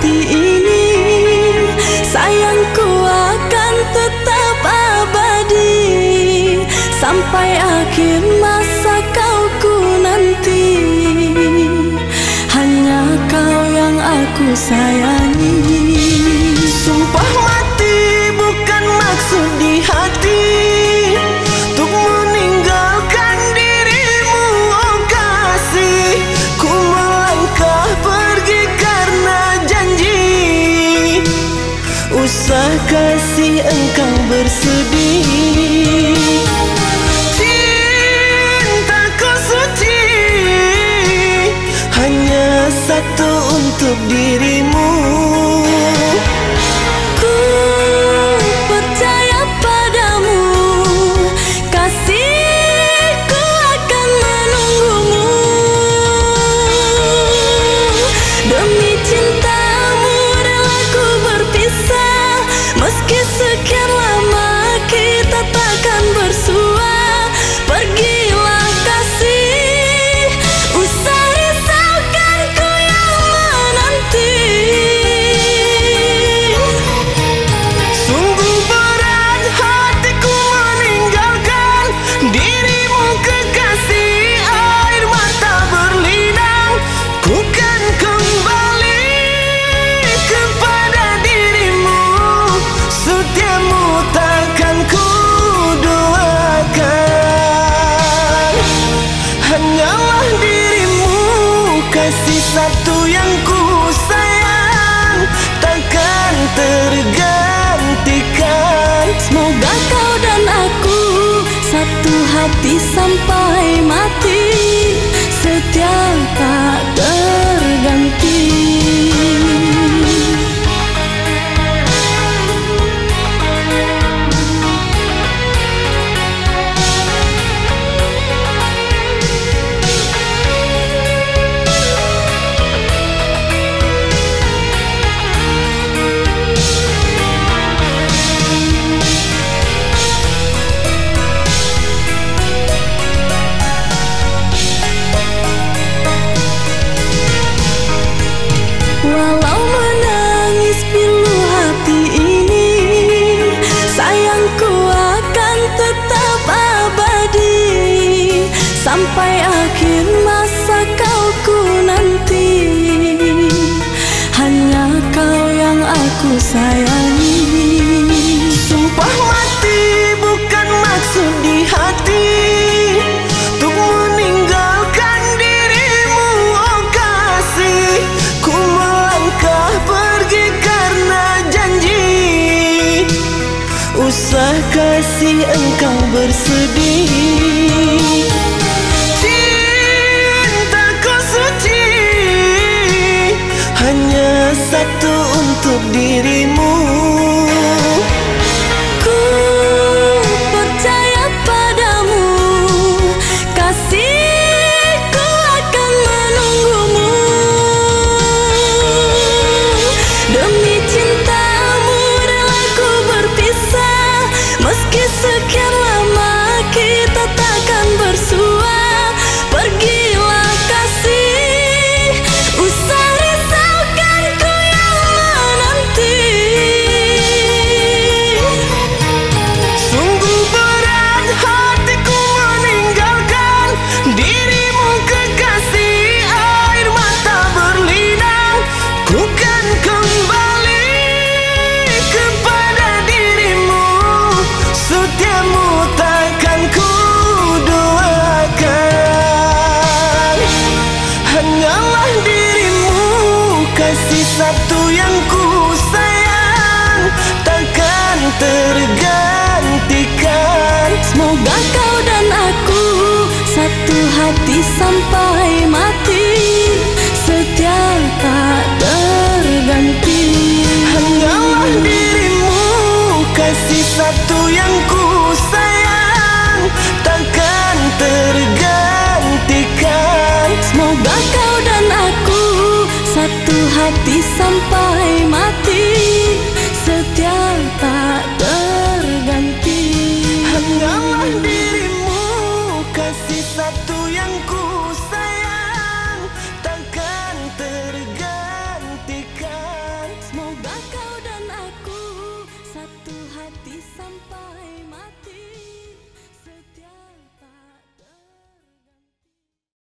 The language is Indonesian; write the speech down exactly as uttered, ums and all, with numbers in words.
hati ini, sayangku akan tetap abadi sampai akhir masa kau ku nanti. Hanya kau yang aku sayangi. Sumpah mati bukan maksud di hati untuk meninggalkan dirimu, oh kasih. Ku melangkah pergi karena janji, usah kasih engkau bersedih. Cintaku suci hanya satu untuk dirimu. Meski sekian lama kita takkan bersua, pergilah kasih, usah risaukan ku yang menanti. Sungguh berat hatiku meninggalkan dirimu kekasih, air mata berlinang, ku kan kembali kepada dirimu. Setiamu takkan ku duakan, hanyalah dirimu kasih satu yang ku sayang, takkan tergantikan. Semoga kau dan aku satu hati sampai mati, setia tak terganti. Walau menangis pilu hati ini, sayangku akan tetap abadi sampai akhir masa kau ku nanti. Hanya kau yang aku sayangi. Sumpah mati bukan maksud di hati untuk meninggalkan dirimu, oh kasih. Ku melangkah pergi karena janji, usah kasih engkau bersedih. Cintaku suci hanya satu untuk dirimu. Ku percaya padamu, kasihku akan menunggumu. Demi cintamu rela ku berpisah, meski sekian lama kita takkan bersua. Pergilah kasih, usah risaukan ku yang menanti. Sungguh berat hatiku meninggalkan dirimu kekasih, air mata berlinang, ku kan kembali kepada dirimu. Setiamu takkan ku duakan, hanyalah dirimu kasih satu yang ku sayang, takkan tergantikan. Semoga kau dan aku satu hati sampai